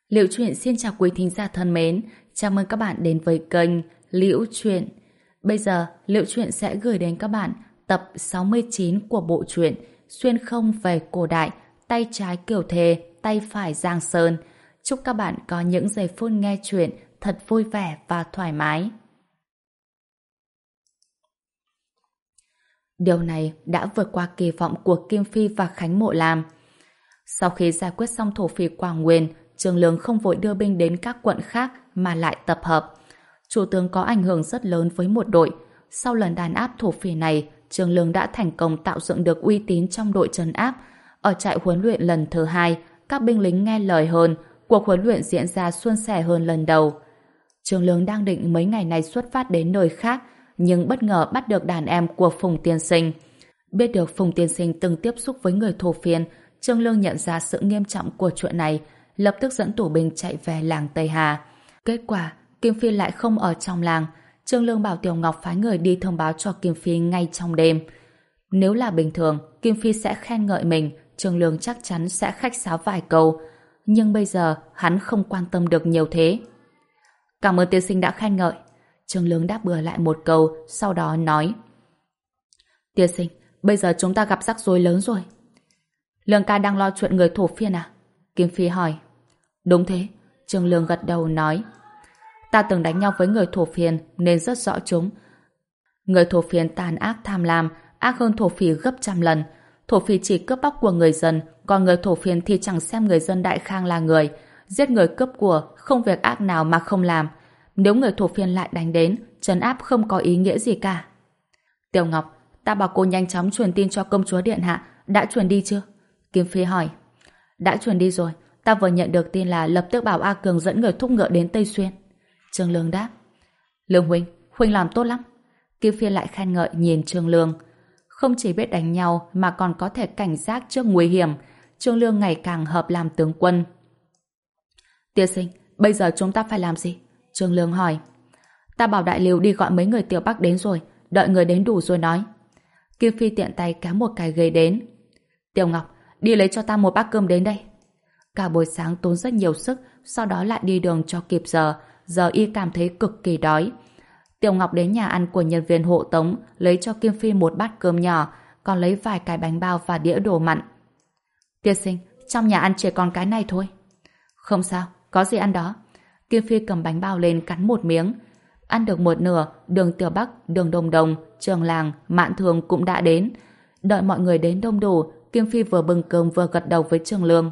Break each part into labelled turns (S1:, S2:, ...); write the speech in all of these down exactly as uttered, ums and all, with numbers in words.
S1: Liễu Chuyện xin chào quý thính giả thân mến, chào mừng các bạn đến với kênh Liễu Chuyện. Bây giờ, Liễu Chuyện sẽ gửi đến các bạn tập sáu mươi chín của bộ truyện Xuyên không về cổ đại, tay trái Kiều Thề, tay phải Giang Sơn. Chúc các bạn có những giây phút nghe chuyện thật vui vẻ và thoải mái. Điều này đã vượt qua kỳ vọng của Kim Phi và Khánh Mộ Lam. Sau khi giải quyết xong thổ phỉ Quảng Nguyên, Trương Lương không vội đưa binh đến các quận khác mà lại tập hợp. Chủ tướng có ảnh hưởng rất lớn với một đội. Sau lần đàn áp thổ phỉ này, Trương Lương đã thành công tạo dựng được uy tín trong đội trấn áp. Ở trại huấn luyện lần thứ hai, các binh lính nghe lời hơn, cuộc huấn luyện diễn ra suôn sẻ hơn lần đầu. Trương Lương đang định mấy ngày này xuất phát đến nơi khác, nhưng bất ngờ bắt được đàn em của Phùng Tiên Sinh. Biết được Phùng Tiên Sinh từng tiếp xúc với người thổ phiên, Trương Lương nhận ra sự nghiêm trọng của chuyện này, lập tức dẫn tù binh chạy về làng Tây Hà. Kết quả, Kim Phi lại không ở trong làng. Trương Lương bảo Tiểu Ngọc phái người đi thông báo cho Kim Phi ngay trong đêm. Nếu là bình thường, Kim Phi sẽ khen ngợi mình, Trương Lương chắc chắn sẽ khách sáo vài câu. Nhưng bây giờ, hắn không quan tâm được nhiều thế. Cảm ơn tiên sinh đã khen ngợi. Trương Lương đáp bừa lại một câu, sau đó nói: Tiên sinh, bây giờ chúng ta gặp rắc rối lớn rồi. Lương ca đang lo chuyện người thổ phiên à? Kim Phi hỏi. Đúng thế, Trương Lương gật đầu nói. Ta từng đánh nhau với người thổ phiên nên rất rõ chúng. Người thổ phiên tàn ác tham lam, ác hơn thổ phỉ gấp trăm lần. Thổ phỉ chỉ cướp bóc của người dân, còn người thổ phiên thì chẳng xem người dân Đại Khang là người. Giết người cướp của, không việc ác nào mà không làm. Nếu người thổ phiên lại đánh đến, trấn áp không có ý nghĩa gì cả. Tiểu Ngọc, ta bảo cô nhanh chóng truyền tin cho công chúa điện hạ, đã truyền đi chưa? Kim Phi hỏi. Đã truyền đi rồi, ta vừa nhận được tin là lập tức bảo A Cường dẫn người thúc ngựa đến Tây Xuyên. Trương Lương đáp. Lương huynh, huynh làm tốt lắm. Kim Phi lại khen ngợi nhìn Trương Lương. Không chỉ biết đánh nhau mà còn có thể cảnh giác trước nguy hiểm. Trương Lương ngày càng hợp làm tướng quân. Tiên sinh, bây giờ chúng ta phải làm gì? Trương Lương hỏi. Ta bảo Đại Lưu đi gọi mấy người Tiểu Bắc đến rồi, đợi người đến đủ rồi nói. Kim Phi tiện tay kéo một cái ghế đến. Tiểu Ngọc, đi lấy cho ta một bát cơm đến đây. Cả buổi sáng tốn rất nhiều sức, sau đó lại đi đường cho kịp giờ. Giờ y cảm thấy cực kỳ đói. Tiểu Ngọc đến nhà ăn của nhân viên hộ tống, lấy cho Kim Phi một bát cơm nhỏ, còn lấy vài cái bánh bao và đĩa đồ mặn. Tiên sinh, trong nhà ăn chỉ còn cái này thôi. Không sao, có gì ăn đó. Kim Phi cầm bánh bao lên cắn một miếng. Ăn được một nửa, đường Tiểu Bắc, đường Đồng Đồng, Trường Làng, Mạn Thường cũng đã đến. Đợi mọi người đến đông đủ, Kim Phi vừa bưng cơm vừa gật đầu với Trương Lương.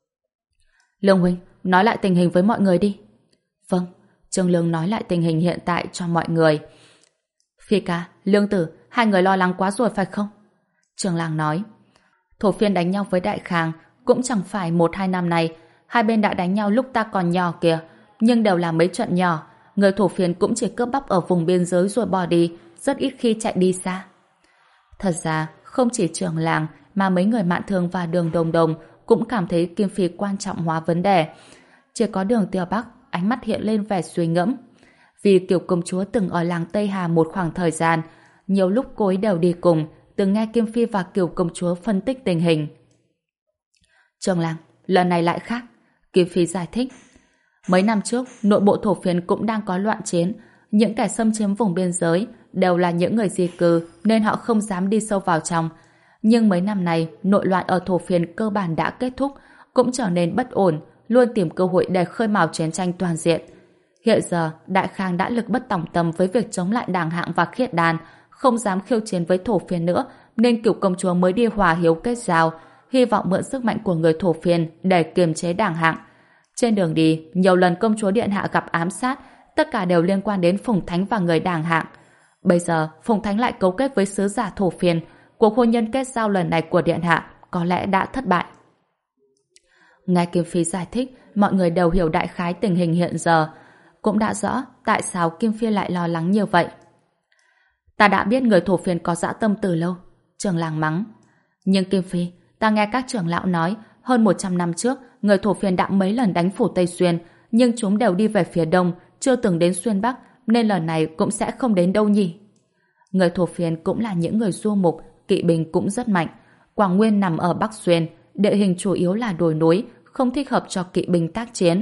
S1: Lương huynh, nói lại tình hình với mọi người đi. Vâng, Trương Lương nói lại tình hình hiện tại cho mọi người. Phi ca, Lương tử, hai người lo lắng quá rồi phải không? Trường Làng nói. Thổ phiên đánh nhau với Đại Khang cũng chẳng phải một hai năm nay. Hai bên đã đánh nhau lúc ta còn nhỏ kìa, nhưng đều là mấy trận nhỏ. Người thổ phiên cũng chỉ cướp bóc ở vùng biên giới rồi bỏ đi, rất ít khi chạy đi xa. Thật ra, không chỉ Trường Làng mà mấy người Mạn Thường và đường Đồng Đồng cũng cảm thấy Kim Phi quan trọng hóa vấn đề. Chỉ có đường Tiểu Bắc ánh mắt hiện lên vẻ suy ngẫm. Vì Kiều công chúa từng ở làng Tây Hà một khoảng thời gian, nhiều lúc cô ấy đều đi cùng, từng nghe Kim Phi và Kiều công chúa phân tích tình hình. Trường Làng, lần này lại khác. Kim Phi giải thích. Mấy năm trước, nội bộ thổ phiên cũng đang có loạn chiến. Những kẻ xâm chiếm vùng biên giới đều là những người di cư nên họ không dám đi sâu vào trong. Nhưng mấy năm nay, nội loạn ở thổ phiên cơ bản đã kết thúc, cũng trở nên bất ổn, luôn tìm cơ hội để khơi mào chiến tranh toàn diện. Hiện giờ, Đại Khang đã lực bất tòng tâm với việc chống lại Đàng Hạng và Khiết Đan, không dám khiêu chiến với thổ phiên nữa, nên Cửu công chúa mới đi hòa hiếu kết giao, hy vọng mượn sức mạnh của người thổ phiên để kiềm chế Đàng Hạng. Trên đường đi, nhiều lần công chúa điện hạ gặp ám sát, tất cả đều liên quan đến Phùng Thánh và người Đàng Hạng. Bây giờ, Phùng Thánh lại cấu kết với sứ giả thổ phiên, cuộc hôn nhân kết giao lần này của điện hạ có lẽ đã thất bại. Nghe Kim Phi giải thích, mọi người đều hiểu đại khái tình hình hiện giờ, cũng đã rõ tại sao Kim Phi lại lo lắng như vậy. Ta đã biết người thổ phiên có dã tâm từ lâu, Trường Làng mắng. Nhưng Kim Phi, ta nghe các trưởng lão nói, hơn một trăm năm trước, người thổ phiên đã mấy lần đánh phủ Tây Xuyên, nhưng chúng đều đi về phía đông, chưa từng đến Xuyên Bắc, nên lần này cũng sẽ không đến đâu nhỉ. Người thổ phiên cũng là những người du mục, kỵ binh cũng rất mạnh. Quảng Nguyên nằm ở Bắc Xuyên, địa hình chủ yếu là đồi núi, không thích hợp cho kỵ binh tác chiến.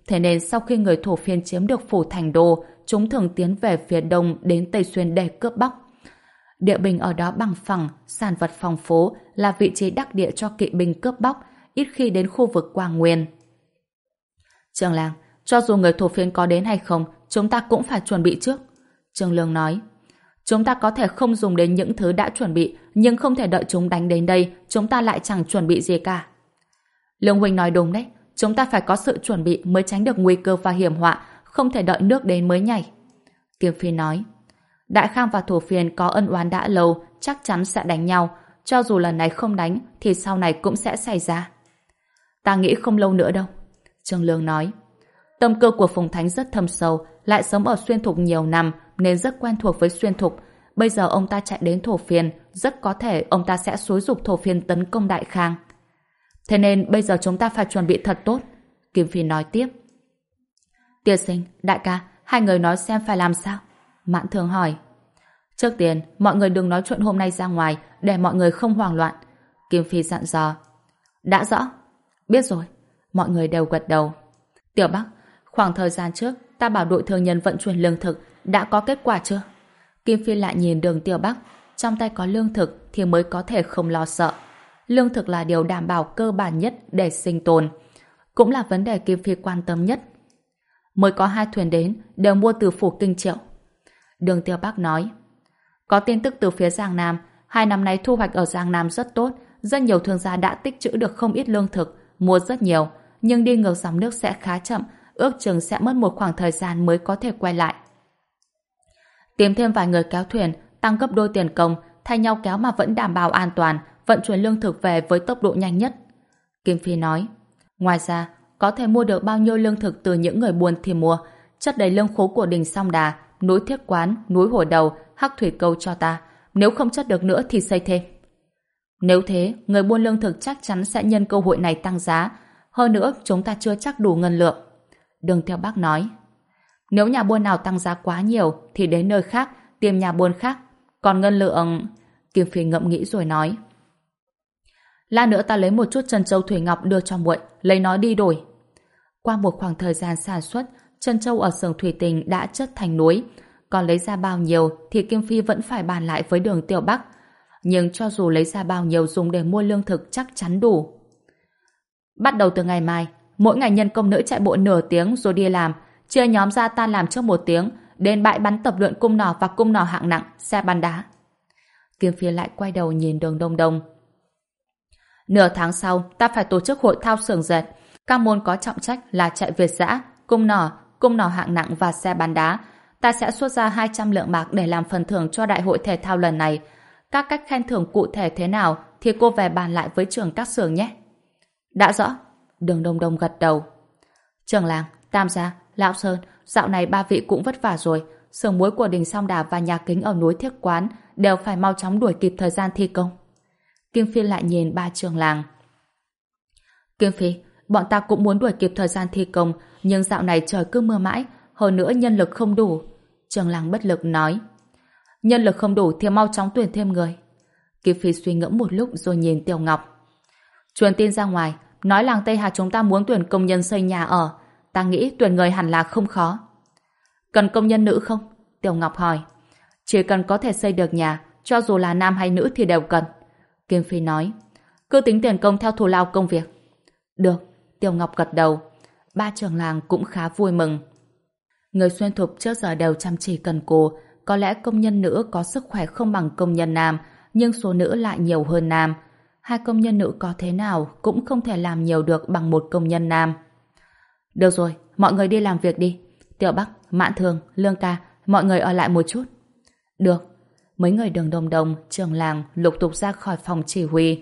S1: Thế nên sau khi người thổ phiên chiếm được phủ thành đô, chúng thường tiến về phía đông đến Tây Xuyên để cướp bóc. Địa bình ở đó bằng phẳng, sản vật phong phú, là vị trí đắc địa cho kỵ binh cướp bóc, ít khi đến khu vực Quang Nguyên. Trường Lang, cho dù người thổ phiên có đến hay không, chúng ta cũng phải chuẩn bị trước. Trương Lương nói, chúng ta có thể không dùng đến những thứ đã chuẩn bị, nhưng không thể đợi chúng đánh đến đây, chúng ta lại chẳng chuẩn bị gì cả. Lương huynh nói đúng đấy, chúng ta phải có sự chuẩn bị mới tránh được nguy cơ và hiểm họa, không thể đợi nước đến mới nhảy. Kiếm Phi nói, Đại Khang và thổ phiên có ân oán đã lâu, chắc chắn sẽ đánh nhau, cho dù lần này không đánh thì sau này cũng sẽ xảy ra. Ta nghĩ không lâu nữa đâu. Trương Lương nói, tâm cơ của Phùng Thánh rất thâm sâu, lại sống ở Xuyên Thục nhiều năm nên rất quen thuộc với Xuyên Thục. Bây giờ ông ta chạy đến thổ phiên, rất có thể ông ta sẽ xúi giục thổ phiên tấn công Đại Khang. Thế nên bây giờ chúng ta phải chuẩn bị thật tốt. Kim Phi nói tiếp. Tiên sinh, đại ca, hai người nói xem phải làm sao? Mạn Thương hỏi. Trước tiên, mọi người đừng nói chuyện hôm nay ra ngoài để mọi người không hoảng loạn. Kim Phi dặn dò. Đã rõ. Biết rồi. Mọi người đều gật đầu. Tiểu Bắc, khoảng thời gian trước ta bảo đội thương nhân vận chuyển lương thực đã có kết quả chưa? Kim Phi lại nhìn Đường Tiểu Bắc. Trong tay có lương thực thì mới có thể không lo sợ. Lương thực là điều đảm bảo cơ bản nhất để sinh tồn. Cũng là vấn đề Kim Phi quan tâm nhất. Mới có hai thuyền đến, đều mua từ phủ Kinh Triệu. Đường Tiểu Bắc nói. Có tin tức từ phía Giang Nam, hai năm nay thu hoạch ở Giang Nam rất tốt, rất nhiều thương gia đã tích trữ được không ít lương thực, mua rất nhiều, nhưng đi ngược dòng nước sẽ khá chậm, ước chừng sẽ mất một khoảng thời gian mới có thể quay lại. Tìm thêm vài người kéo thuyền, tăng gấp đôi tiền công, thay nhau kéo mà vẫn đảm bảo an toàn, vận chuyển lương thực về với tốc độ nhanh nhất. Kim Phi nói. Ngoài ra, có thể mua được bao nhiêu lương thực từ những người buôn thì mua, chất đầy lương khố của đình Song Đà, núi Thiết Quán, núi Hồ Đầu, Hắc Thủy Câu cho ta, nếu không chất được nữa thì xây thêm. Nếu thế, người buôn lương thực chắc chắn sẽ nhân cơ hội này tăng giá, hơn nữa chúng ta chưa chắc đủ ngân lượng. Đường Theo Bắc nói. Nếu nhà buôn nào tăng giá quá nhiều thì đến nơi khác, tìm nhà buôn khác, còn ngân lượng... Kim Phi ngẫm nghĩ rồi nói. Lát nữa ta lấy một chút trân châu thủy ngọc đưa cho muội, lấy nó đi đổi. Qua một khoảng thời gian sản xuất, trân châu ở xưởng thủy tinh đã chất thành núi, còn lấy ra bao nhiêu thì Kim Phi vẫn phải bàn lại với Đường Tiểu Bắc. Nhưng cho dù lấy ra bao nhiêu dùng để mua lương thực chắc chắn đủ. Bắt đầu từ ngày mai, mỗi ngày nhân công nữ chạy bộ nửa tiếng rồi đi làm, chia nhóm ra tan làm trước một tiếng, đến bãi bắn tập luyện cung nỏ và cung nỏ hạng nặng, xe bắn đá. Kim Phi lại quay đầu nhìn Đường Đông Đông. Nửa tháng sau, ta phải tổ chức hội thao xưởng dệt. Các môn có trọng trách là chạy Việt dã, cung nỏ, cung nỏ hạng nặng và xe bắn đá. Ta sẽ xuất ra hai trăm lượng bạc để làm phần thưởng cho đại hội thể thao lần này. Các cách khen thưởng cụ thể thế nào thì cô về bàn lại với trưởng các xưởng nhé. Đã rõ. Đường Đông Đông gật đầu. Trường Làng, Tam Gia, Lão Sơn, dạo này ba vị cũng vất vả rồi. Xưởng muối của đình Song Đà và nhà kính ở núi Thiết Quán đều phải mau chóng đuổi kịp thời gian thi công. Kim Phi lại nhìn ba Trường Làng. Kim Phi, bọn ta cũng muốn đuổi kịp thời gian thi công, nhưng dạo này trời cứ mưa mãi, hơn nữa nhân lực không đủ. Trường Làng bất lực nói. Nhân lực không đủ thì mau chóng tuyển thêm người. Kim Phi suy ngẫm một lúc rồi nhìn Tiểu Ngọc. Truyền tin ra ngoài, nói làng Tây Hà chúng ta muốn tuyển công nhân xây nhà ở. Ta nghĩ tuyển người hẳn là không khó. Cần công nhân nữ không? Tiểu Ngọc hỏi. Chỉ cần có thể xây được nhà, cho dù là nam hay nữ thì đều cần. Kim Phi nói. Cứ tính tiền công theo thù lao công việc. Được, Tiểu Ngọc gật đầu. Ba trưởng làng cũng khá vui mừng. Người Xuyên Thục trước giờ đều chăm chỉ cần cù. Có lẽ công nhân nữ có sức khỏe không bằng công nhân nam, nhưng số nữ lại nhiều hơn nam. Hai công nhân nữ có thế nào cũng không thể làm nhiều được bằng một công nhân nam. Được rồi, mọi người đi làm việc đi. Tiểu Bắc, Mạn Thường, Lương Ca, mọi người ở lại một chút. Được. Mấy người Đường Đông Đông, trưởng làng lục tục ra khỏi phòng chỉ huy.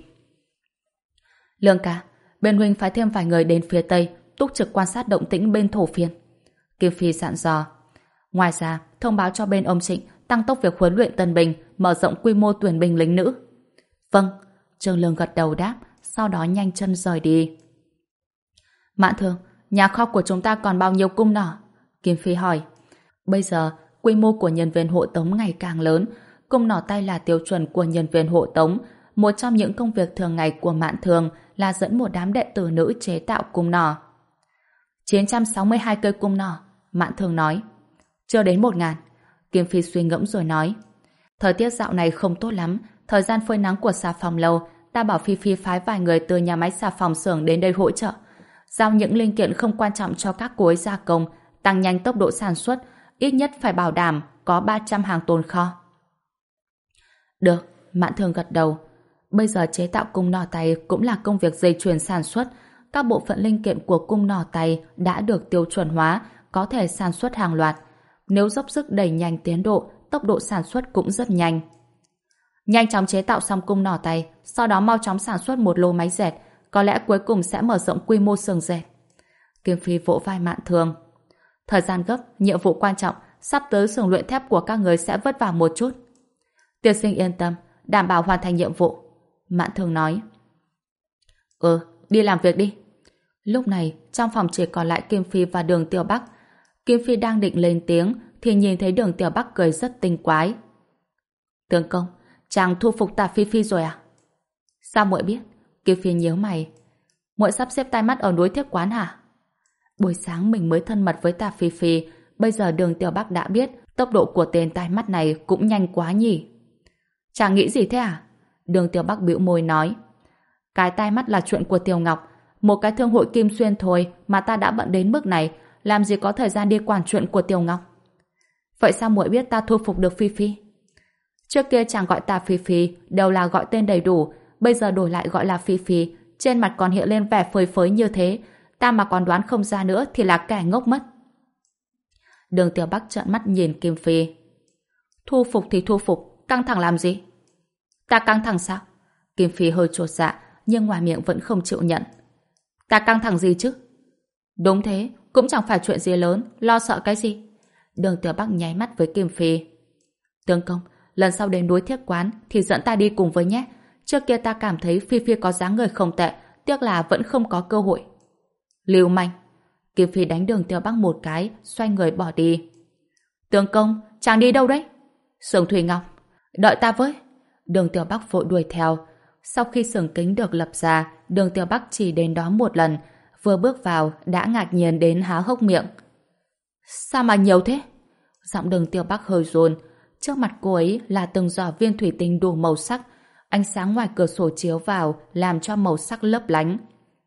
S1: Lương Ca, bên huynh phái thêm vài người đến phía tây, túc trực quan sát động tĩnh bên thổ phiên. Kim Phi dặn dò. Ngoài ra, thông báo cho bên ông Trịnh tăng tốc việc huấn luyện tân binh, mở rộng quy mô tuyển binh lính nữ. Vâng. Trương Lương gật đầu đáp, sau đó nhanh chân rời đi. Mạn Thường, nhà kho của chúng ta còn bao nhiêu cung nỏ? Kim Phi hỏi. Bây giờ, quy mô của nhân viên hộ tống ngày càng lớn, cung nỏ tay là tiêu chuẩn của nhân viên hộ tống. Một trong những công việc thường ngày của Mạn Thường là dẫn một đám đệ tử nữ chế tạo cung nỏ. chín trăm sáu mươi hai cây cung nỏ, Mạn Thường nói. Chưa đến một ngàn. Kim Phi suy ngẫm rồi nói. Thời tiết dạo này không tốt lắm, thời gian phơi nắng của xà phòng lâu, ta bảo Phi Phi phái vài người từ nhà máy xà phòng xưởng đến đây hỗ trợ. Giao những linh kiện không quan trọng cho các cô ấy gia công, tăng nhanh tốc độ sản xuất, ít nhất phải bảo đảm có ba trăm hàng tồn kho. Được, Mạn Thường gật đầu. Bây giờ chế tạo cung nỏ tay cũng là công việc dây chuyền sản xuất. Các bộ phận linh kiện của cung nỏ tay đã được tiêu chuẩn hóa, có thể sản xuất hàng loạt. Nếu dốc sức đẩy nhanh tiến độ, tốc độ sản xuất cũng rất nhanh. Nhanh chóng chế tạo xong cung nỏ tay, sau đó mau chóng sản xuất một lô máy dệt, có lẽ cuối cùng sẽ mở rộng quy mô xưởng dệt. Kim Phi vỗ vai Mạn Thường. Thời gian gấp, nhiệm vụ quan trọng, sắp tới xưởng luyện thép của các người sẽ vất vả một chút. Tiên sinh yên tâm, đảm bảo hoàn thành nhiệm vụ. Mạn Thường nói. Ừ, đi làm việc đi. Lúc này, trong phòng chỉ còn lại Kim Phi và Đường Tiểu Bắc. Kim Phi đang định lên tiếng, thì nhìn thấy Đường Tiểu Bắc cười rất tinh quái. Tướng công, chàng thu phục Tả Phi Phi rồi à? Sao muội biết? Kim Phi nhíu mày. Muội sắp xếp tai mắt ở núi Thiết Quán hả? Buổi sáng mình mới thân mật với Tả Phi Phi, bây giờ Đường Tiểu Bắc đã biết tốc độ của tên tai mắt này cũng nhanh quá nhỉ. Chàng nghĩ gì thế à? Đường Tiểu Bắc bĩu môi nói. Cái tai mắt là chuyện của Tiểu Ngọc, một cái thương hội Kim Xuyên thôi mà ta đã bận đến mức này, làm gì có thời gian đi quản chuyện của Tiểu Ngọc. Vậy sao muội biết ta thu phục được Phi Phi? Trước kia chàng gọi ta Phi Phi đều là gọi tên đầy đủ, bây giờ đổi lại gọi là Phi Phi, trên mặt còn hiện lên vẻ phơi phới như thế, ta mà còn đoán không ra nữa thì là kẻ ngốc mất. Đường Tiểu Bắc trợn mắt nhìn Kim Phi. Thu phục thì thu phục, căng thẳng làm gì? Ta căng thẳng sao? Kim Phi hơi chột dạ, nhưng ngoài miệng vẫn không chịu nhận. Ta căng thẳng gì chứ? Đúng thế, cũng chẳng phải chuyện gì lớn, lo sợ cái gì? Đường Tiểu Bắc nháy mắt với Kim Phi. Tướng công, lần sau đến núi Thiết Quán thì dẫn ta đi cùng với nhé. Trước kia ta cảm thấy Phi Phi có dáng người không tệ, tiếc là vẫn không có cơ hội. Lưu manh. Kim Phi đánh Đường Tiểu Bắc một cái, xoay người bỏ đi. Tướng công, chàng đi đâu đấy? Xưởng Thủy Ngọc. Đợi ta với. Đường Tiểu Bắc vội đuổi theo. Sau khi xưởng kính được lập ra, Đường Tiểu Bắc chỉ đến đó một lần, vừa bước vào đã ngạc nhiên đến há hốc miệng. Sao mà nhiều thế? Giọng Đường Tiểu Bắc hơi run. Trước mặt cô ấy là từng giỏ viên thủy tinh đủ màu sắc, ánh sáng ngoài cửa sổ chiếu vào làm cho màu sắc lấp lánh.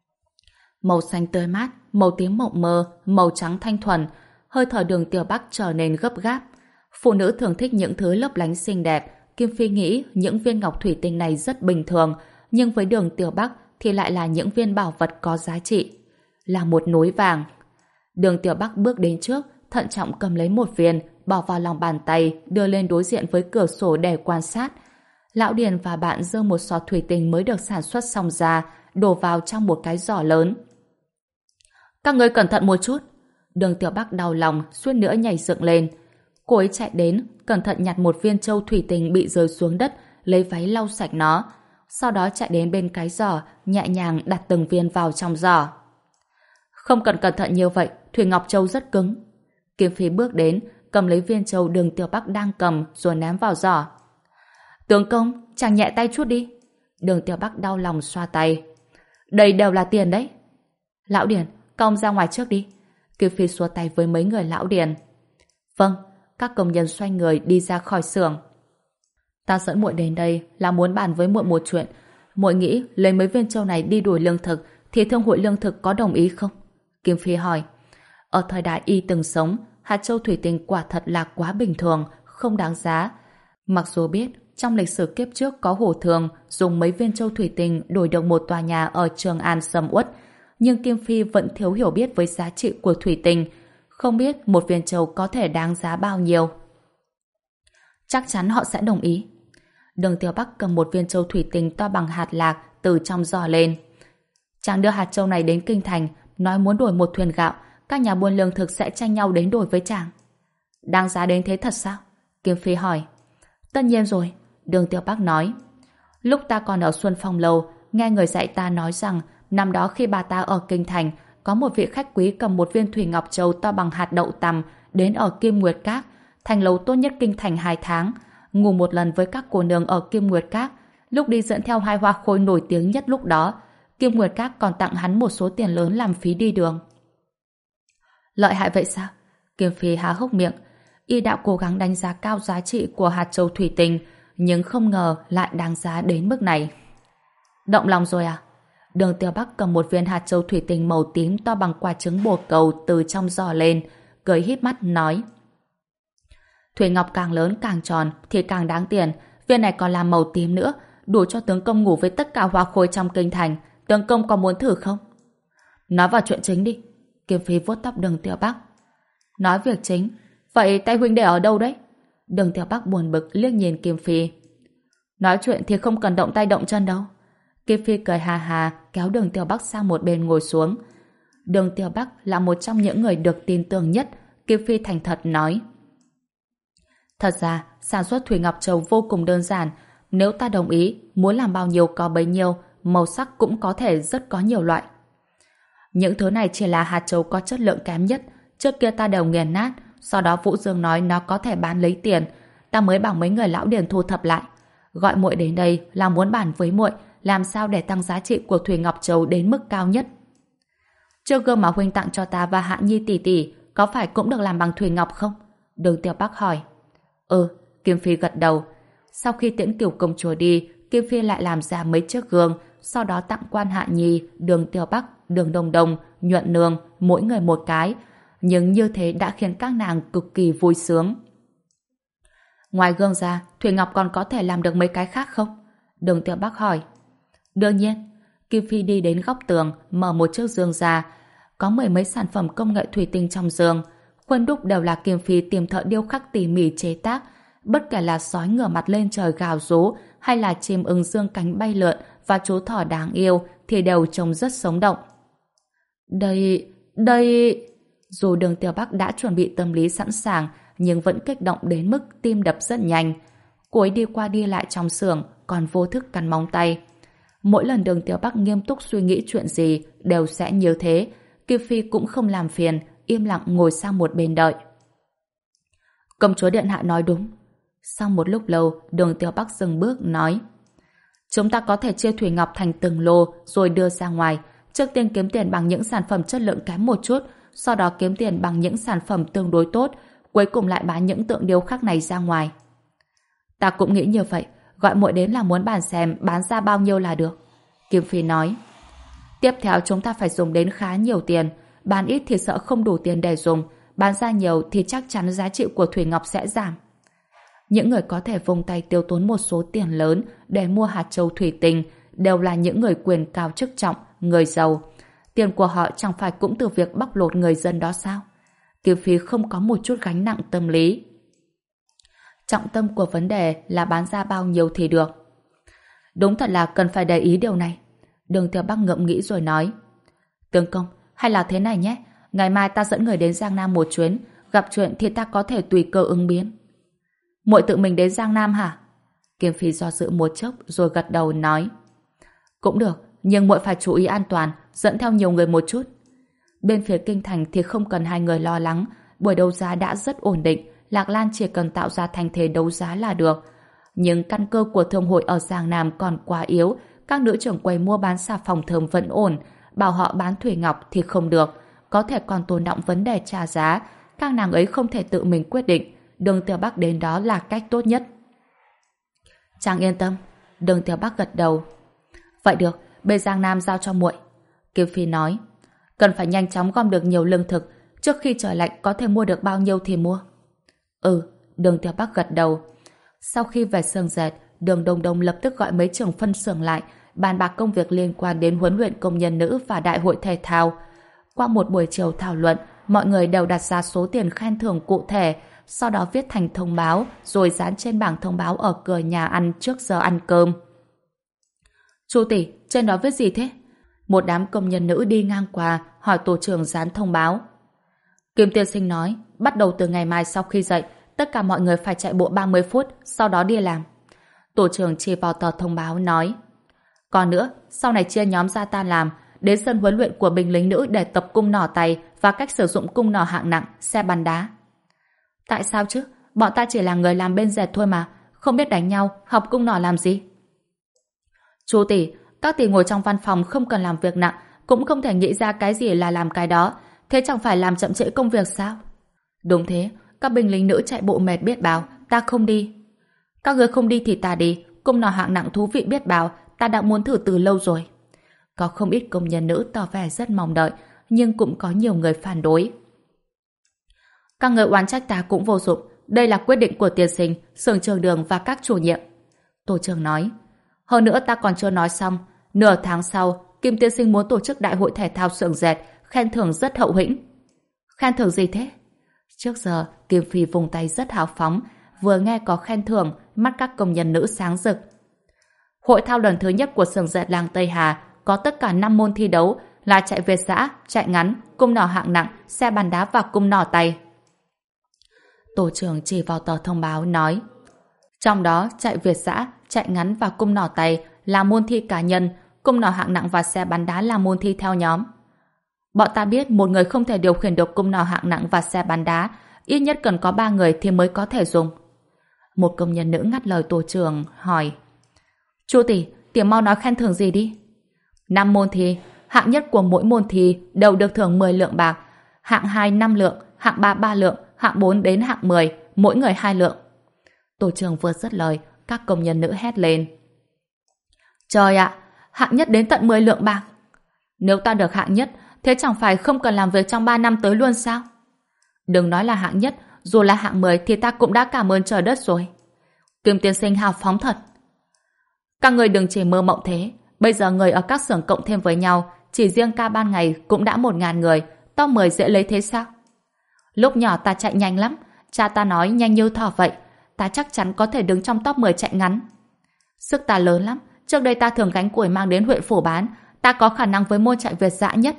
S1: Màu xanh tươi mát, màu tím mộng mơ, màu trắng thanh thuần, hơi thở Đường Tiểu Bắc trở nên gấp gáp. Phụ nữ thường thích những thứ lấp lánh xinh đẹp. Kim Phi nghĩ những viên ngọc thủy tinh này rất bình thường, nhưng với Đường Tiểu Bắc thì lại là những viên bảo vật có giá trị. Là một núi vàng. Đường Tiểu Bắc bước đến trước, thận trọng cầm lấy một viên, bỏ vào lòng bàn tay, đưa lên đối diện với cửa sổ để quan sát. Lão Điền và bạn giơ một sọt thủy tinh mới được sản xuất xong ra, đổ vào trong một cái giỏ lớn. Các ngươi cẩn thận một chút. Đường Tiểu Bắc đau lòng, suýt nữa nhảy dựng lên. Cô ấy chạy đến, cẩn thận nhặt một viên châu thủy tinh bị rơi xuống đất, lấy váy lau sạch nó. Sau đó chạy đến bên cái giỏ, nhẹ nhàng đặt từng viên vào trong giỏ. Không cần cẩn thận như vậy, Thủy Ngọc Châu rất cứng. Kim Phi bước đến, cầm lấy viên châu Đường Tiểu Bắc đang cầm rồi ném vào giỏ. Tướng công, chàng nhẹ tay chút đi. Đường Tiểu Bắc đau lòng xoa tay. Đây đều là tiền đấy. Lão Điền, các ông ra ngoài trước đi. Kim Phi xua tay với mấy người Lão Điền. Vâng. Các công nhân xoay người đi ra khỏi xưởng. Ta dẫn muội đến đây là muốn bàn với muội một chuyện. Muội nghĩ lấy mấy viên châu này đi đổi lương thực thì thương hội lương thực có đồng ý không? Kim Phi hỏi. Ở thời đại y từng sống, hạt châu thủy tinh quả thật là quá bình thường, không đáng giá. Mặc dù biết trong lịch sử kiếp trước có hổ thường dùng mấy viên châu thủy tinh đổi được một tòa nhà ở Trường An sầm uất, nhưng Kim Phi vẫn thiếu hiểu biết với giá trị của thủy tinh, không biết một viên châu có thể đáng giá bao nhiêu. Chắc chắn họ sẽ đồng ý. Đường Tiểu Bắc cầm một viên châu thủy tinh to bằng hạt lạc từ trong giỏ lên. Chàng đưa hạt châu này đến kinh thành, nói muốn đổi một thuyền gạo, các nhà buôn lương thực sẽ tranh nhau đến đổi với chàng. Đáng giá đến thế thật sao? Kim Phi hỏi. Tất nhiên rồi, Đường Tiểu Bắc nói. Lúc ta còn ở Xuân Phong Lâu, nghe người dạy ta nói rằng năm đó khi bà ta ở kinh thành, có một vị khách quý cầm một viên thủy ngọc châu to bằng hạt đậu tằm đến ở Kim Nguyệt Các, thành lầu tốt nhất kinh thành hai tháng, ngủ một lần với các cô nương ở Kim Nguyệt Các. Lúc đi dẫn theo hai hoa khôi nổi tiếng nhất lúc đó, Kim Nguyệt Các còn tặng hắn một số tiền lớn làm phí đi đường. Lợi hại vậy sao? Kiêm Phi há hốc miệng. Y đã cố gắng đánh giá cao giá trị của hạt châu thủy tinh, nhưng không ngờ lại đáng giá đến mức này. Động lòng rồi à? Đường Tiêu Bắc cầm một viên hạt châu thủy tinh màu tím to bằng quả trứng bồ câu từ trong giò lên, cười híp mắt nói. Thủy ngọc càng lớn càng tròn thì càng đáng tiền, viên này còn là màu tím nữa, đủ cho tướng công ngủ với tất cả hoa khôi trong kinh thành. Tướng công có muốn thử không? Nói vào chuyện chính đi. Kiêm Phi vuốt tóc Đường Tiêu Bắc. Nói việc chính? Vậy tay huynh đệ ở đâu đấy? Đường Tiêu Bắc buồn bực liếc nhìn Kiêm Phi. Nói chuyện thì không cần động tay động chân đâu. Kiêm Phi cười hà hà kéo Đường Tiêu Bắc sang một bên ngồi xuống. Đường Tiêu Bắc là một trong những người được tin tưởng nhất. Kiêm Phi thành thật nói. Thật ra, sản xuất Thủy Ngọc Châu vô cùng đơn giản. Nếu ta đồng ý, muốn làm bao nhiêu có bấy nhiêu, màu sắc cũng có thể rất có nhiều loại. Những thứ này chỉ là hạt châu có chất lượng kém nhất. Trước kia ta đều nghiền nát, sau đó Vũ Dương nói nó có thể bán lấy tiền. Ta mới bảo mấy người lão điền thu thập lại. Gọi muội đến đây là muốn bàn với muội làm sao để tăng giá trị của Thủy Ngọc Châu đến mức cao nhất. Chiếc gương mà huynh tặng cho ta và Hạ Nhi tỷ tỷ có phải cũng được làm bằng Thủy Ngọc không? Đường Tiêu Bắc hỏi. Ừ, Kim Phi gật đầu. Sau khi tiễn Kiều công chúa đi, Kim Phi lại làm ra mấy chiếc gương, sau đó tặng quan Hạ Nhi, Đường Tiêu Bắc, Đường Đông Đông, Nhuận Nương, mỗi người một cái. Nhưng như thế đã khiến các nàng cực kỳ vui sướng. Ngoài gương ra, Thủy Ngọc còn có thể làm được mấy cái khác không? Đường Tiêu Bắc hỏi. Đương nhiên. Kim Phi đi đến góc tường, mở một chiếc giường ra. Có mười mấy sản phẩm công nghệ thủy tinh trong giường. Khuôn đúc đều là Kim Phi tìm thợ điêu khắc tỉ mỉ chế tác. Bất kể là sói ngửa mặt lên trời gào rú, hay là chim ưng dương cánh bay lượn và chú thỏ đáng yêu thì đều trông rất sống động. Đây... đây... Dù Đường Tiêu Bắc đã chuẩn bị tâm lý sẵn sàng, nhưng vẫn kích động đến mức tim đập rất nhanh. Cô ấy đi qua đi lại trong xưởng, còn vô thức cắn móng tay. Mỗi lần Đường Tiêu Bắc nghiêm túc suy nghĩ chuyện gì, đều sẽ như thế. Kim Phi cũng không làm phiền, im lặng ngồi sang một bên đợi. Công chúa điện hạ nói đúng. Sau một lúc lâu, Đường Tiêu Bắc dừng bước nói. Chúng ta có thể chia Thủy Ngọc thành từng lô rồi đưa ra ngoài. Trước tiên kiếm tiền bằng những sản phẩm chất lượng kém một chút, sau đó kiếm tiền bằng những sản phẩm tương đối tốt, cuối cùng lại bán những tượng điêu khắc này ra ngoài. Ta cũng nghĩ như vậy, gọi muội đến là muốn bàn xem bán ra bao nhiêu là được. Kim Phi nói. Tiếp theo chúng ta phải dùng đến khá nhiều tiền, bán ít thì sợ không đủ tiền để dùng, bán ra nhiều thì chắc chắn giá trị của Thủy Ngọc sẽ giảm. Những người có thể vung tay tiêu tốn một số tiền lớn để mua hạt châu thủy tinh đều là những người quyền cao chức trọng, người giàu. Tiền của họ chẳng phải cũng từ việc bóc lột người dân đó sao? Kim Phi không có một chút gánh nặng tâm lý. Trọng tâm của vấn đề là bán ra bao nhiêu thì được. Đúng thật là cần phải để ý điều này. Đường Tiêu Bắc ngẫm nghĩ rồi nói. Tướng công, hay là thế này nhé, ngày mai ta dẫn người đến Giang Nam một chuyến, gặp chuyện thì ta có thể tùy cơ ứng biến. Muội tự mình đến Giang Nam hả? Kim Phi do dự một chốc rồi gật đầu nói. Cũng được, nhưng muội phải chú ý an toàn, dẫn theo nhiều người một chút. Bên phía kinh thành thì không cần hai người lo lắng, buổi đấu giá đã rất ổn định, Lạc Lan chỉ cần tạo ra thành thế đấu giá là được. Nhưng căn cơ của thương hội ở Giang Nam còn quá yếu, các nữ trưởng quầy mua bán xà phòng thơm vẫn ổn, bảo họ bán Thủy Ngọc thì không được, có thể còn tồn đọng vấn đề trả giá, các nàng ấy không thể tự mình quyết định, Đường Tiêu Bắc đến đó là cách tốt nhất. Chàng yên tâm, Đường Tiêu Bắc gật đầu. Vậy được, bên Giang Nam giao cho muội. Kim Phi nói, cần phải nhanh chóng gom được nhiều lương thực, trước khi trời lạnh có thể mua được bao nhiêu thì mua. Ừ, Đường Tiêu Bắc gật đầu. Sau khi về xưởng dệt, Đường Đông Đông lập tức gọi mấy trưởng phân xưởng lại, bàn bạc công việc liên quan đến huấn luyện công nhân nữ và đại hội thể thao. Qua một buổi chiều thảo luận, mọi người đều đặt ra số tiền khen thưởng cụ thể, sau đó viết thành thông báo, rồi dán trên bảng thông báo ở cửa nhà ăn trước giờ ăn cơm. Chu tỷ, trên đó viết gì thế? Một đám công nhân nữ đi ngang qua, hỏi tổ trưởng dán thông báo. Kim tiên sinh nói, bắt đầu từ ngày mai sau khi dậy, tất cả mọi người phải chạy bộ ba mươi phút, sau đó đi làm. Tổ trưởng chỉ vào tờ thông báo nói. Còn nữa, sau này chia nhóm ra tan làm, đến sân huấn luyện của binh lính nữ để tập cung nỏ tay và cách sử dụng cung nỏ hạng nặng, xe bắn đá. Tại sao chứ? Bọn ta chỉ là người làm bên dệt thôi mà, không biết đánh nhau, học cung nỏ làm gì? Chú tỷ, các tỷ ngồi trong văn phòng không cần làm việc nặng, cũng không thể nghĩ ra cái gì là làm cái đó. thế chẳng phải làm chậm trễ công việc sao? Đúng thế, các binh lính nữ chạy bộ mệt biết bao, ta không đi. Các người không đi thì ta đi, cung nỏ hạng nặng thú vị biết bao, ta đã muốn thử từ lâu rồi. Có không ít công nhân nữ tỏ vẻ rất mong đợi, nhưng cũng có nhiều người phản đối. Các người oán trách ta cũng vô dụng, đây là quyết định của tiên sinh, xưởng trường Đường và các chủ nhiệm. Tổ trưởng nói. Hơn nữa ta còn chưa nói xong, nửa tháng sau, Kim tiên sinh muốn tổ chức đại hội thể thao xưởng dệt, khen thưởng rất hậu hĩnh. Khen thưởng gì thế? Trước giờ, Kim Phi vùng tay rất hào phóng, vừa nghe có khen thưởng, mắt các công nhân nữ sáng rực. Hội thao lần thứ nhất của xưởng dệt làng Tây Hà có tất cả năm môn thi đấu là chạy việt dã, chạy ngắn, cung nỏ hạng nặng, xe bắn đá và cung nỏ tay. Tổ trưởng chỉ vào tờ thông báo nói, trong đó chạy việt dã, chạy ngắn và cung nỏ tay là môn thi cá nhân, cung nỏ hạng nặng và xe bắn đá là môn thi theo nhóm. Bọn ta biết một người không thể điều khiển được cung nỏ hạng nặng và xe bắn đá, ít nhất cần có ba người thì mới có thể dùng. Một công nhân nữ ngắt lời tổ trưởng hỏi, Chu tỷ, tiểu mau nói khen thưởng gì đi. Năm môn thi, hạng nhất của mỗi môn thi đều được thưởng mười lượng bạc, hạng hai năm lượng, hạng ba ba lượng, hạng bốn đến hạng mười, mỗi người hai lượng. Tổ trưởng vừa dứt lời, các công nhân nữ hét lên. Trời ạ, hạng nhất đến tận mười lượng bạc. Nếu ta được hạng nhất, thế chẳng phải không cần làm việc trong ba năm tới luôn sao? Đừng nói là hạng nhất, dù là hạng mười thì ta cũng đã cảm ơn trời đất rồi. Kim tiên sinh hào phóng thật. Các người đừng chỉ mơ mộng thế. Bây giờ người ở các xưởng cộng thêm với nhau, chỉ riêng ca ban ngày cũng đã một ngàn người, top mười dễ lấy thế sao? Lúc nhỏ ta chạy nhanh lắm, cha ta nói nhanh như thỏ vậy, ta chắc chắn có thể đứng trong top mười chạy ngắn. Sức ta lớn lắm, trước đây ta thường gánh củi mang đến huyện phủ bán, ta có khả năng với môn chạy việt dã nhất.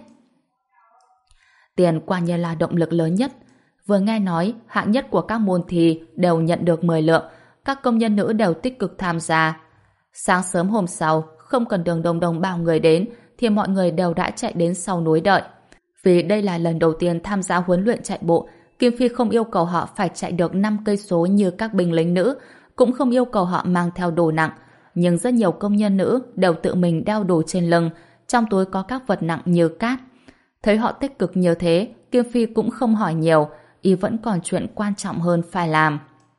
S1: Tiền quả nhiên là động lực lớn nhất. Vừa nghe nói hạng nhất của các môn thi đều nhận được mười lượng, các công nhân nữ đều tích cực tham gia. Sáng sớm hôm sau, không cần Đường Đồng Đồng bảo người đến thì mọi người đều đã chạy đến sau núi đợi. Vì đây là lần đầu tiên tham gia huấn luyện chạy bộ, Kim Phi không yêu cầu họ phải chạy được năm cây số như các binh lính nữ, cũng không yêu cầu họ mang theo đồ nặng, nhưng rất nhiều công nhân nữ đều tự mình đeo đồ trên lưng, trong túi có các vật nặng như cát. Thấy họ tích cực như thế, Kim Phi cũng không hỏi nhiều, y vẫn còn chuyện quan trọng hơn phải làm.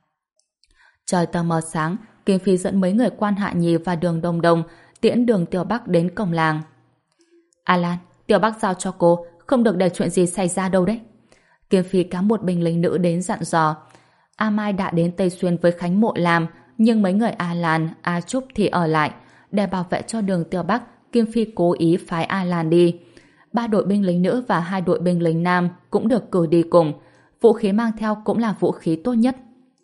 S1: Trời tờ mờ sáng, Kim Phi dẫn mấy người quan Hạ Nhi và Đường Đồng Đồng tiễn Đường Tiểu Bắc đến cổng làng. A Lan, Tiểu Bắc giao cho cô, không được để chuyện gì xảy ra đâu đấy. Kim Phi cám một binh lính nữ đến dặn dò. A Mai đã đến Tây Xuyên với Khánh Mộ làm, nhưng mấy người A Lan, A Trúc thì ở lại. Để bảo vệ cho Đường Tiểu Bắc, Kim Phi cố ý phái A Lan đi. Ba đội binh lính nữ và hai đội binh lính nam cũng được cử đi cùng. Vũ khí mang theo cũng là vũ khí tốt nhất.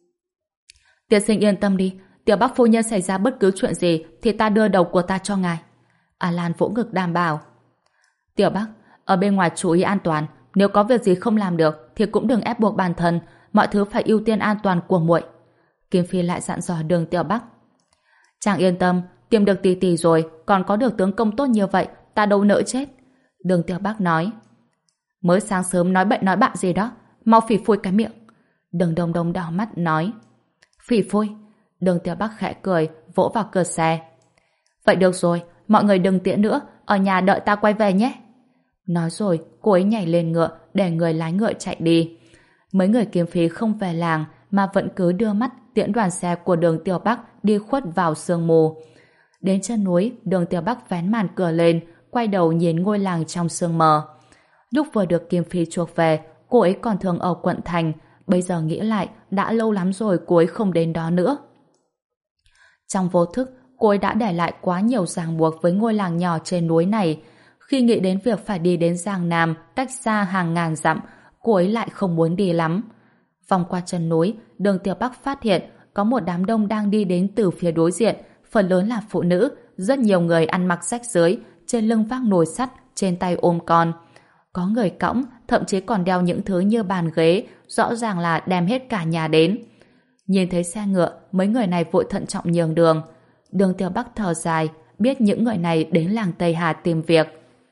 S1: Tiên sinh yên tâm đi, Tiểu Bắc phu nhân xảy ra bất cứ chuyện gì thì ta đưa đầu của ta cho ngài. A Lan vỗ ngực đảm bảo. Tiểu Bắc, ở bên ngoài chú ý an toàn, nếu có việc gì không làm được thì cũng đừng ép buộc bản thân, mọi thứ phải ưu tiên an toàn của muội. Kim Phi lại dặn dò Đường Tiểu Bắc. Chàng yên tâm, tìm được tỷ tỷ rồi, còn có được tướng công tốt như vậy, ta đâu nỡ chết. Đường Tiểu Bắc nói. Mới sáng sớm nói bậy nói bạ gì đó, mau phỉ phui cái miệng. Đường Đồng Đồng đỏ mắt nói. Phỉ phui. Đường Tiểu Bắc khẽ cười, vỗ vào cửa xe. Vậy được rồi, mọi người đừng tiễn nữa, ở nhà đợi ta quay về nhé. Nói rồi, cô ấy nhảy lên ngựa để người lái ngựa chạy đi. Mấy người Kim Phi không về làng mà vẫn cứ đưa mắt tiễn đoàn xe của Đường Tiểu Bắc đi khuất vào sương mù. Đến chân núi, Đường Tiểu Bắc vén màn cửa lên, quay đầu nhìn ngôi làng trong sương mờ. Lúc vừa được Kim Phi chuộc về, cô ấy còn thường ở quận thành, bây giờ nghĩ lại đã lâu lắm rồi cô ấy không đến đó nữa. Trong vô thức, cô ấy đã để lại quá nhiều ràng buộc với ngôi làng nhỏ trên núi này. Khi nghĩ đến việc phải đi đến Giang Nam, cách xa hàng ngàn dặm, cô ấy lại không muốn đi lắm. Vòng qua chân núi, Đường Tiểu Bắc phát hiện có một đám đông đang đi đến từ phía đối diện, phần lớn là phụ nữ, rất nhiều người ăn mặc rách rưới, trên lưng vác nồi sắt, trên tay ôm con. Có người cõng, thậm chí còn đeo những thứ như bàn ghế, rõ ràng là đem hết cả nhà đến. Nhìn thấy xe ngựa, mấy người này vội thận trọng nhường đường. Đường Tiểu Bắc thở dài, biết những người này đến làng Tây Hà tìm việc.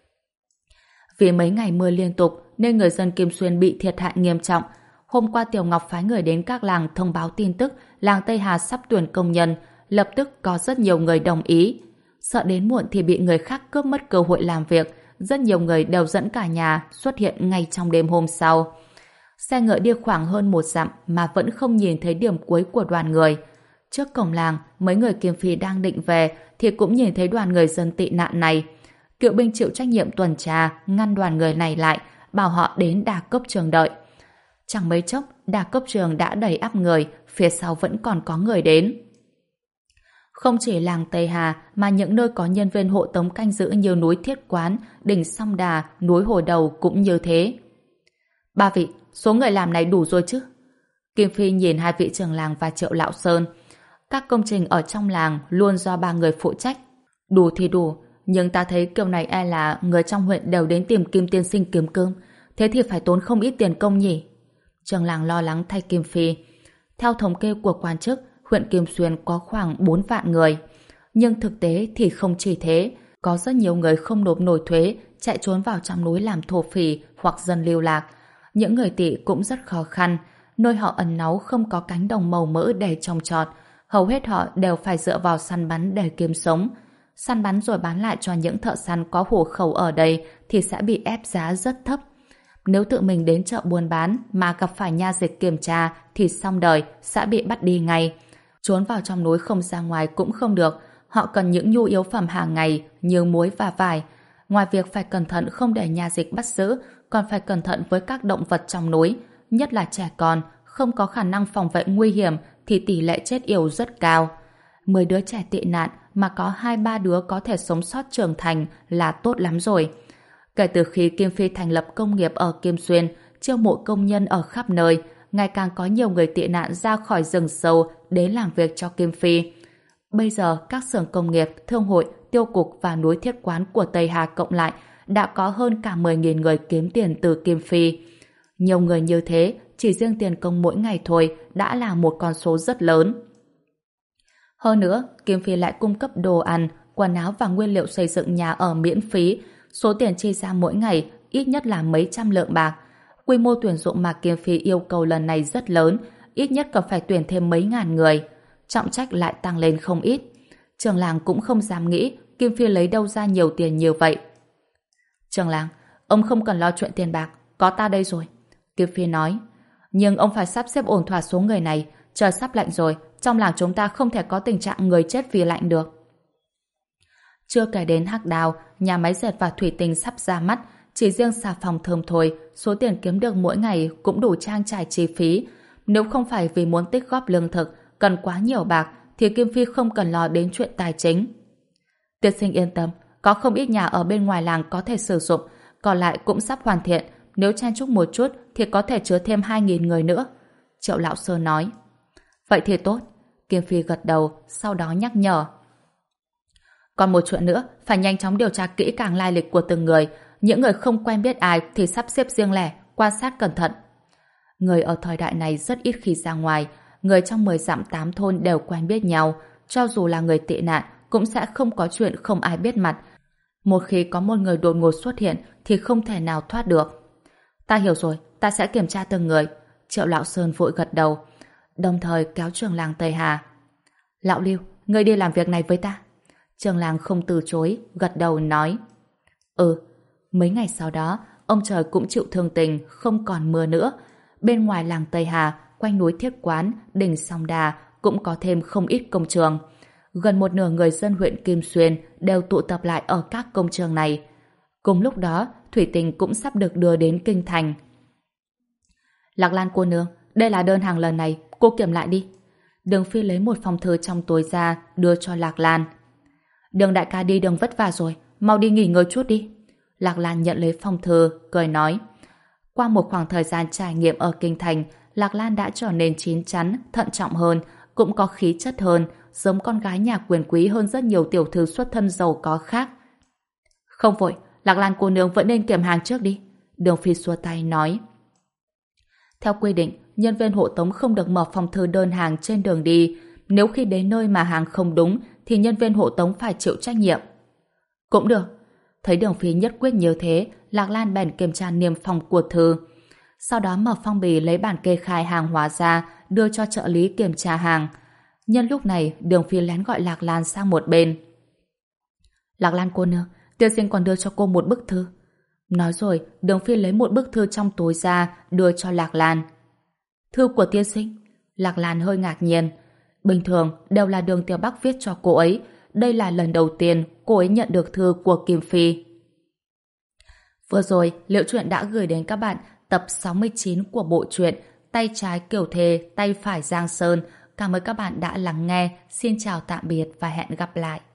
S1: Vì mấy ngày mưa liên tục nên người dân Kim Xuyên bị thiệt hại nghiêm trọng. Hôm qua Tiểu Ngọc phái người đến các làng thông báo tin tức làng Tây Hà sắp tuyển công nhân, lập tức có rất nhiều người đồng ý. Sợ đến muộn thì bị người khác cướp mất cơ hội làm việc, rất nhiều người đều dẫn cả nhà xuất hiện ngay trong đêm hôm sau. Xe ngựa đi khoảng hơn một dặm mà vẫn không nhìn thấy điểm cuối của đoàn người. Trước cổng làng, mấy người Kim Phi đang định về thì cũng nhìn thấy đoàn người dân tị nạn này. Kỵ binh chịu trách nhiệm tuần tra, ngăn đoàn người này lại, bảo họ đến Đa Cốc Trường đợi. Chẳng mấy chốc, Đa Cốc Trường đã đầy ắp người, phía sau vẫn còn có người đến. Không chỉ làng Tây Hà mà những nơi có nhân viên hộ tống canh giữ như núi Thiết Quán, đỉnh Song Đà, núi Hồi Đầu cũng như thế. Ba vị, số người làm này đủ rồi chứ? Kim Phi nhìn hai vị trưởng làng và Triệu Lão Sơn. Các công trình ở trong làng luôn do ba người phụ trách. Đủ thì đủ, nhưng ta thấy kiểu này e là người trong huyện đều đến tìm Kim tiên sinh kiếm cơm. Thế thì phải tốn không ít tiền công nhỉ? Trưởng làng lo lắng thay Kim Phi. Theo thống kê của quan chức, huyện Kim Xuyên có khoảng bốn vạn người. Nhưng thực tế thì không chỉ thế. Có rất nhiều người không nộp nổi thuế, chạy trốn vào trong núi làm thổ phỉ hoặc dân lưu lạc. Những người tị cũng rất khó khăn. Nơi họ ẩn náu không có cánh đồng màu mỡ để trồng trọt. Hầu hết họ đều phải dựa vào săn bắn để kiếm sống. Săn bắn rồi bán lại cho những thợ săn có hộ khẩu ở đây thì sẽ bị ép giá rất thấp. Nếu tự mình đến chợ buôn bán mà gặp phải nha dịch kiểm tra thì xong đời, sẽ bị bắt đi ngay. Trốn vào trong núi không ra ngoài cũng không được. Họ cần những nhu yếu phẩm hàng ngày như muối và vải. Ngoài việc phải cẩn thận không để nha dịch bắt giữ, còn phải cẩn thận với các động vật trong núi, nhất là trẻ con, không có khả năng phòng vệ nguy hiểm thì tỷ lệ chết yểu rất cao. Mười đứa trẻ tị nạn mà có hai ba đứa có thể sống sót trưởng thành là tốt lắm rồi. Kể từ khi Kim Phi thành lập công nghiệp ở Kim Xuyên, chiêu mộ công nhân ở khắp nơi, ngày càng có nhiều người tị nạn ra khỏi rừng sâu đến làm việc cho Kim Phi. Bây giờ, các xưởng công nghiệp, thương hội, tiêu cục và núi Thiết Quán của Tây Hà cộng lại đã có hơn cả mười nghìn người kiếm tiền từ Kim Phi. Nhiều người như thế, chỉ riêng tiền công mỗi ngày thôi đã là một con số rất lớn. Hơn nữa, Kim Phi lại cung cấp đồ ăn, quần áo và nguyên liệu xây dựng nhà ở miễn phí. Số tiền chi ra mỗi ngày ít nhất là mấy trăm lượng bạc. Quy mô tuyển dụng mà Kim Phi yêu cầu lần này rất lớn, ít nhất còn phải tuyển thêm mấy ngàn người. Trọng trách lại tăng lên không ít. Trường làng cũng không dám nghĩ Kim Phi lấy đâu ra nhiều tiền như vậy. Trường làng, ông không cần lo chuyện tiền bạc, có ta đây rồi. Kim Phi nói. Nhưng ông phải sắp xếp ổn thỏa số người này. Trời sắp lạnh rồi, trong làng chúng ta không thể có tình trạng người chết vì lạnh được. Chưa kể đến Hắc Đào, nhà máy dệt và thủy tinh sắp ra mắt, chỉ riêng xà phòng thơm thôi, số tiền kiếm được mỗi ngày cũng đủ trang trải chi phí. Nếu không phải vì muốn tích góp lương thực, cần quá nhiều bạc, thì Kim Phi không cần lo đến chuyện tài chính. Tiên sinh yên tâm, có không ít nhà ở bên ngoài làng có thể sử dụng, còn lại cũng sắp hoàn thiện. Nếu chen chúc một chút thì có thể chứa thêm hai nghìn người nữa. Triệu Lão Sơ nói. Vậy thì tốt. Kim Phi gật đầu, sau đó nhắc nhở. Còn một chuyện nữa, phải nhanh chóng điều tra kỹ càng lai lịch của từng người. Những người không quen biết ai thì sắp xếp riêng lẻ, quan sát cẩn thận. Người ở thời đại này rất ít khi ra ngoài. Người trong mười dặm tám thôn đều quen biết nhau. Cho dù là người tị nạn, cũng sẽ không có chuyện không ai biết mặt. Một khi có một người đột ngột xuất hiện thì không thể nào thoát được. Ta hiểu rồi, ta sẽ kiểm tra từng người. Triệu Lão Sơn vội gật đầu, đồng thời kéo trưởng làng Tây Hà. Lão Lưu, ngươi đi làm việc này với ta. Trưởng làng không từ chối, gật đầu nói. Ừ. Mấy ngày sau đó, ông trời cũng chịu thương tình, không còn mưa nữa. Bên ngoài làng Tây Hà, quanh núi Thiết Quán, đỉnh Song Đà cũng có thêm không ít công trường. Gần một nửa người dân huyện Kim Xuyên đều tụ tập lại ở các công trường này. Cùng lúc đó, thủy tinh cũng sắp được đưa đến kinh thành. Lạc Lan cô nương, đây là đơn hàng lần này, cô kiểm lại đi. Đường Phi lấy một phong thư trong túi ra, đưa cho Lạc Lan. Đường đại ca đi đường vất vả rồi, mau đi nghỉ ngơi chút đi. Lạc Lan nhận lấy phong thư, cười nói. Qua một khoảng thời gian trải nghiệm ở kinh thành, Lạc Lan đã trở nên chín chắn, thận trọng hơn, cũng có khí chất hơn, giống con gái nhà quyền quý hơn rất nhiều tiểu thư xuất thân giàu có khác. Không vội, Lạc Lan cô nương vẫn nên kiểm hàng trước đi. Đường Phi xua tay nói. Theo quy định, nhân viên hộ tống không được mở phong thư đơn hàng trên đường đi. Nếu khi đến nơi mà hàng không đúng, thì nhân viên hộ tống phải chịu trách nhiệm. Cũng được. Thấy Đường Phi nhất quyết như thế, Lạc Lan bèn kiểm tra niêm phong của thư. Sau đó mở phong bì lấy bản kê khai hàng hóa ra, đưa cho trợ lý kiểm tra hàng. Nhân lúc này, Đường Phi lén gọi Lạc Lan sang một bên. Lạc Lan cô nương, tiên sinh còn đưa cho cô một bức thư. Nói rồi, Đường Phi lấy một bức thư trong túi ra, đưa cho Lạc Lan. Thư của tiên sinh? Lạc Lan hơi ngạc nhiên. Bình thường, đều là Đường Tiểu Bắc viết cho cô ấy. Đây là lần đầu tiên cô ấy nhận được thư của Kim Phi. Vừa rồi, Liễu Chuyện đã gửi đến các bạn tập sáu mươi chín của bộ truyện Tay trái Kiều Thề, tay phải Giang Sơn. Cảm ơn các bạn đã lắng nghe. Xin chào tạm biệt và hẹn gặp lại.